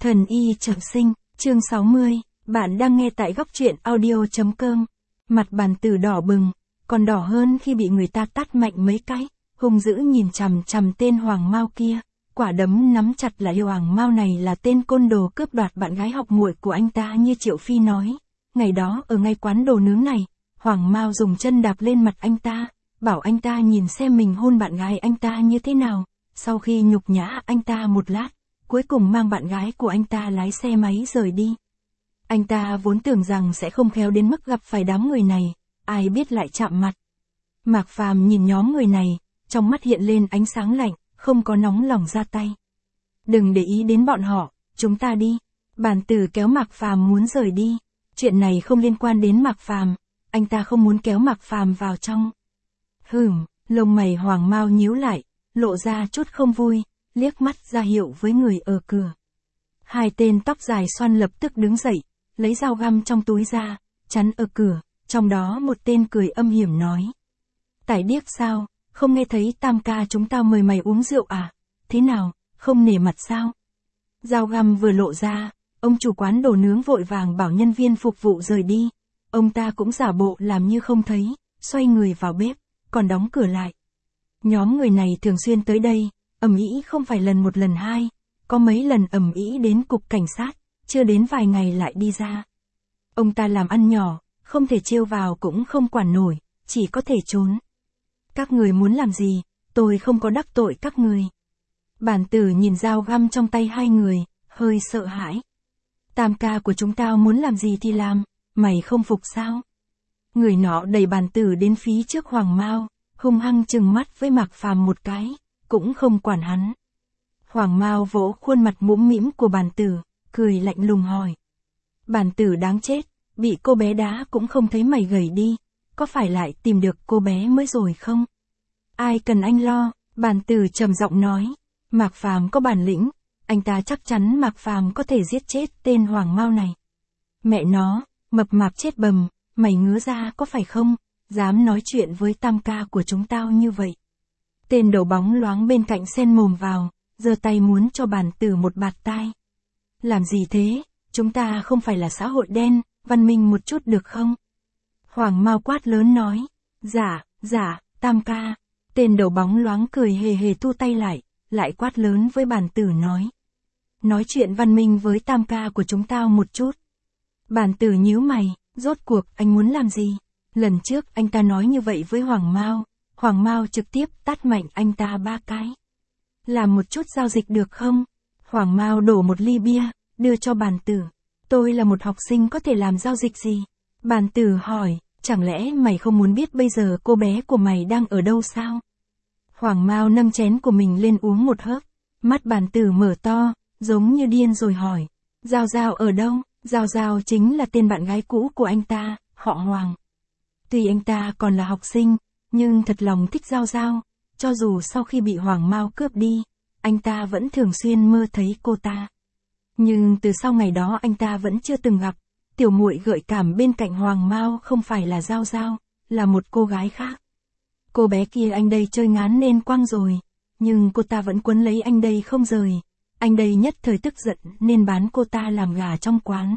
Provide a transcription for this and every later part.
Thần y trọng sinh, chương 60, bạn đang nghe tại góc truyện audio.com. Mặt bàn tử đỏ bừng, còn đỏ hơn khi bị người ta tát mạnh mấy cái, hung dữ nhìn chằm chằm tên Hoàng Mao kia, quả đấm nắm chặt là Hoàng Mao này là tên côn đồ cướp đoạt bạn gái học muội của anh ta như Triệu Phi nói. Ngày đó ở ngay quán đồ nướng này, Hoàng Mao dùng chân đạp lên mặt anh ta, bảo anh ta nhìn xem mình hôn bạn gái anh ta như thế nào. Sau khi nhục nhã anh ta một lát, cuối cùng mang bạn gái của anh ta lái xe máy rời đi. Anh ta vốn tưởng rằng sẽ không khéo đến mức gặp phải đám người này, ai biết lại chạm mặt. Mạc Phàm nhìn nhóm người này, trong mắt hiện lên ánh sáng lạnh, không có nóng lòng ra tay. Đừng để ý đến bọn họ, chúng ta đi. Bàn tử kéo Mạc Phàm muốn rời đi. Chuyện này không liên quan đến Mạc Phàm, anh ta không muốn kéo Mạc Phàm vào trong. Lông mày Hoàng Mao nhíu lại, lộ ra chút không vui, liếc mắt ra hiệu với người ở cửa. Hai tên tóc dài xoăn lập tức đứng dậy, lấy dao găm trong túi ra, chắn ở cửa, trong đó một tên cười âm hiểm nói. Tải điếc sao, không nghe thấy Tam ca chúng tao mời mày uống rượu à, thế nào, không nể mặt sao? Dao găm vừa lộ ra, ông chủ quán đồ nướng vội vàng bảo nhân viên phục vụ rời đi, ông ta cũng giả bộ làm như không thấy, xoay người vào bếp, còn đóng cửa lại. Nhóm người này thường xuyên tới đây, ầm ĩ không phải lần một lần hai, có mấy lần ầm ĩ đến cục cảnh sát, chưa đến vài ngày lại đi ra. Ông ta làm ăn nhỏ, không thể trêu vào cũng không quản nổi, chỉ có thể trốn. Các người muốn làm gì, tôi không có đắc tội các người. Bản tử nhìn dao găm trong tay hai người, hơi sợ hãi. Tam ca của chúng tao muốn làm gì thì làm, mày không phục sao? Người nọ đẩy bản tử đến phía trước Hoàng Mao, hung hăng trừng mắt với Mạc Phàm một cái, cũng không quản hắn. Hoàng Mao vỗ khuôn mặt mũm mĩm của bản tử, cười lạnh lùng hỏi. Bản tử đáng chết, bị cô bé đá cũng không thấy mày gầy đi, có phải lại tìm được cô bé mới rồi không? Ai cần anh lo, bản tử trầm giọng nói. Mạc Phàm có bản lĩnh, anh ta chắc chắn Mạc Phàm có thể giết chết tên Hoàng Mao này. Mẹ nó, mập mạp chết bầm, mày ngứa ra có phải không? Dám nói chuyện với Tam ca của chúng tao như vậy. Tên đầu bóng loáng bên cạnh xen mồm vào, giơ tay muốn cho bản tử một bạt tai. Làm gì thế, chúng ta không phải là xã hội đen, văn minh một chút được không? Hoàng Mao quát lớn nói. Dạ, Tam ca. Tên đầu bóng loáng cười hề hề thu tay lại quát lớn với bản tử nói. Nói chuyện văn minh với Tam ca của chúng tao một chút. Bản tử nhíu mày, rốt cuộc anh muốn làm gì? Lần trước anh ta nói như vậy với Hoàng Mao trực tiếp tát mạnh anh ta 3 cái. Làm một chút giao dịch được không? Hoàng Mao đổ một ly bia, đưa cho bản tử. Tôi là một học sinh có thể làm giao dịch gì? Bản tử hỏi, chẳng lẽ mày không muốn biết bây giờ cô bé của mày đang ở đâu sao? Hoàng Mao nâng chén của mình lên uống một hớp, mắt bản tử mở to, giống như điên rồi hỏi. Giao Giao ở đâu? Giao Giao chính là tên bạn gái cũ của anh ta, họ Hoàng. Tuy anh ta còn là học sinh, nhưng thật lòng thích Giao Giao, cho dù sau khi bị Hoàng Mao cướp đi, anh ta vẫn thường xuyên mơ thấy cô ta. Nhưng từ sau ngày đó anh ta vẫn chưa từng gặp, tiểu muội gợi cảm bên cạnh Hoàng Mao không phải là Giao Giao, là một cô gái khác. Cô bé kia anh đây chơi ngán nên quăng rồi, nhưng cô ta vẫn quấn lấy anh đây không rời. Anh đây nhất thời tức giận nên bán cô ta làm gà trong quán.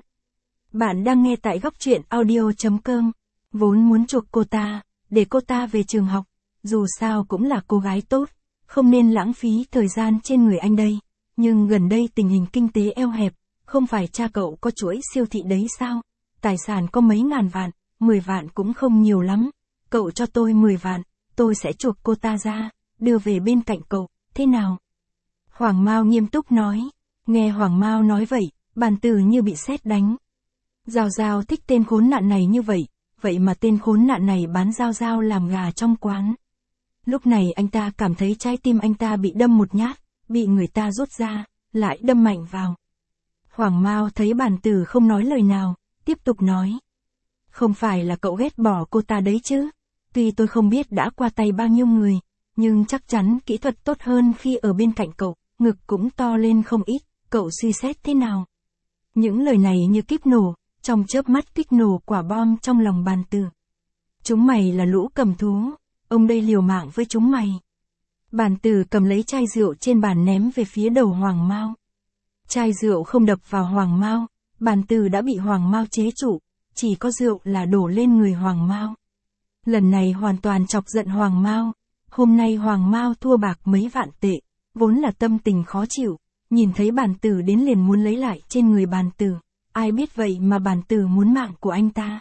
Bạn đang nghe tại góc truyện audio.com. Vốn muốn chuộc cô ta, để cô ta về trường học, dù sao cũng là cô gái tốt, không nên lãng phí thời gian trên người anh đây. Nhưng gần đây tình hình kinh tế eo hẹp, không phải cha cậu có chuỗi siêu thị đấy sao? Tài sản có mấy ngàn vạn, 10 vạn cũng không nhiều lắm. Cậu cho tôi 10 vạn, tôi sẽ chuộc cô ta ra, đưa về bên cạnh cậu, thế nào? Hoàng Mao nghiêm túc nói. Nghe Hoàng Mao nói vậy, bản tử như bị sét đánh. Giao Giao thích tên khốn nạn này như vậy, vậy mà tên khốn nạn này bán Giao Giao làm gà trong quán. Lúc này anh ta cảm thấy trái tim anh ta bị đâm một nhát, bị người ta rút ra, lại đâm mạnh vào. Hoàng Mao thấy bản tử không nói lời nào, tiếp tục nói. Không phải là cậu ghét bỏ cô ta đấy chứ? Tuy tôi không biết đã qua tay bao nhiêu người, nhưng chắc chắn kỹ thuật tốt hơn khi ở bên cạnh cậu, ngực cũng to lên không ít, cậu suy xét thế nào? Những lời này như kíp nổ, trong chớp mắt kích nổ quả bom trong lòng bản tử. Chúng mày là lũ cầm thú, ông đây liều mạng với chúng mày. Bản tử cầm lấy chai rượu trên bàn ném về phía đầu Hoàng Mao. Chai rượu không đập vào Hoàng Mao, bàn từ đã bị Hoàng Mao chế trụ, chỉ có rượu là đổ lên người Hoàng Mao. Lần này hoàn toàn chọc giận Hoàng Mao, hôm nay Hoàng Mao thua bạc mấy vạn tệ, vốn là tâm tình khó chịu, nhìn thấy bàn tử đến liền muốn lấy lại trên người bàn tử, ai biết vậy mà bàn tử muốn mạng của anh ta.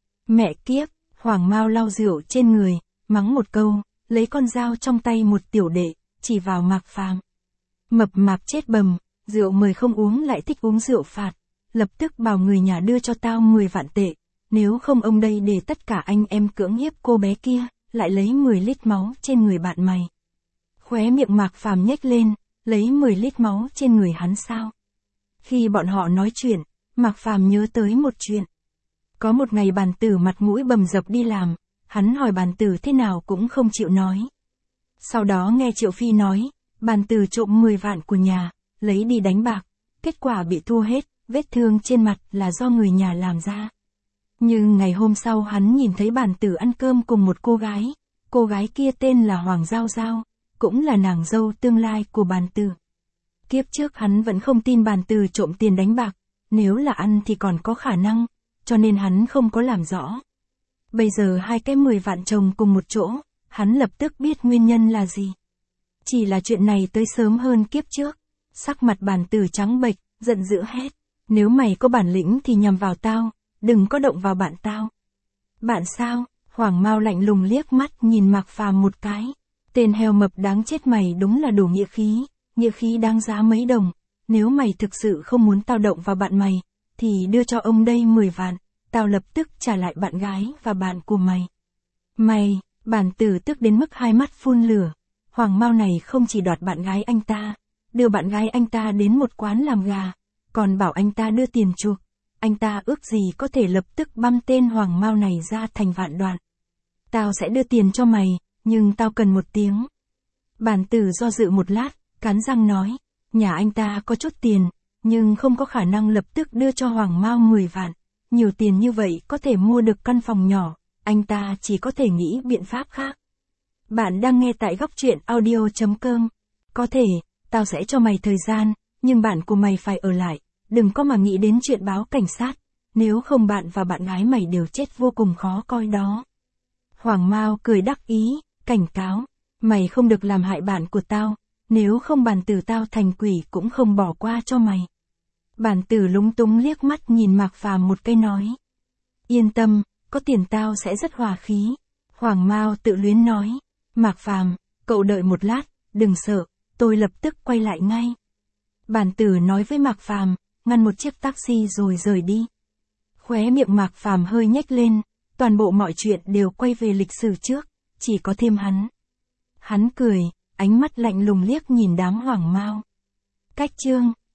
Mẹ kiếp, Hoàng Mao lau rượu trên người, mắng một câu, lấy con dao trong tay một tiểu đệ, chỉ vào Mạc Phàm. Mập mạp chết bầm, rượu mời không uống lại thích uống rượu phạt, lập tức bảo người nhà đưa cho tao 10 vạn tệ, nếu không ông đây để tất cả anh em cưỡng hiếp cô bé kia, lại lấy 10 lít máu trên người bạn mày. Khóe miệng Mạc Phàm nhếch lên, lấy 10 lít máu trên người hắn sao? Khi bọn họ nói chuyện, Mạc Phàm nhớ tới một chuyện. Có một ngày bàn tử mặt mũi bầm dập đi làm, hắn hỏi bàn tử thế nào cũng không chịu nói. Sau đó nghe Triệu Phi nói, bàn tử trộm 10 vạn của nhà, lấy đi đánh bạc, kết quả bị thua hết, vết thương trên mặt là do người nhà làm ra. Nhưng ngày hôm sau hắn nhìn thấy bàn tử ăn cơm cùng một cô gái kia tên là Hoàng Giao Giao, cũng là nàng dâu tương lai của bàn tử. Kiếp trước hắn vẫn không tin bàn tử trộm tiền đánh bạc, nếu là ăn thì còn có khả năng, cho nên hắn không có làm rõ. Bây giờ hai cái 10 vạn chồng cùng một chỗ, hắn lập tức biết nguyên nhân là gì. Chỉ là chuyện này tới sớm hơn kiếp trước. Sắc mặt bàn tử trắng bệch, giận dữ hét. Nếu mày có bản lĩnh thì nhằm vào tao, đừng có động vào bạn tao. Bạn sao? Hoàng Mao lạnh lùng liếc mắt nhìn Mạc Phàm một cái. Tên heo mập đáng chết mày đúng là đủ nghĩa khí đáng giá mấy đồng. Nếu mày thực sự không muốn tao động vào bạn mày, thì đưa cho ông đây 10 vạn, tao lập tức trả lại bạn gái và bạn của mày. Mày, bàn tử tức đến mức hai mắt phun lửa. Hoàng Mao này không chỉ đoạt bạn gái anh ta, đưa bạn gái anh ta đến một quán làm gà, còn bảo anh ta đưa tiền chuộc. Anh ta ước gì có thể lập tức băm tên Hoàng Mao này ra thành vạn đoạn. Tao sẽ đưa tiền cho mày, nhưng tao cần 1 tiếng. Bàn tử do dự một lát, cắn răng nói, nhà anh ta có chút tiền, nhưng không có khả năng lập tức đưa cho Hoàng Mao 10 vạn. Nhiều tiền như vậy có thể mua được căn phòng nhỏ, anh ta chỉ có thể nghĩ biện pháp khác. Bạn đang nghe tại góc truyện audio.com. Có thể, tao sẽ cho mày thời gian, nhưng bạn của mày phải ở lại, đừng có mà nghĩ đến chuyện báo cảnh sát, nếu không bạn và bạn gái mày đều chết vô cùng khó coi đó. Hoàng Mao cười đắc ý, cảnh cáo, mày không được làm hại bạn của tao, nếu không bàn tử tao thành quỷ cũng không bỏ qua cho mày. Bàn tử lúng túng liếc mắt nhìn Mạc Phàm một cái nói. Yên tâm, có tiền tao sẽ rất hòa khí. Hoàng Mao tự luyến nói. Mạc Phàm, cậu đợi một lát, đừng sợ, tôi lập tức quay lại ngay. Bàn tử nói với Mạc Phàm, ngăn một chiếc taxi rồi rời đi. Khóe miệng Mạc Phàm hơi nhếch lên, toàn bộ mọi chuyện đều quay về lịch sử trước, chỉ có thêm hắn. Hắn cười, ánh mắt lạnh lùng liếc nhìn đám Hoàng Mao. Cách chương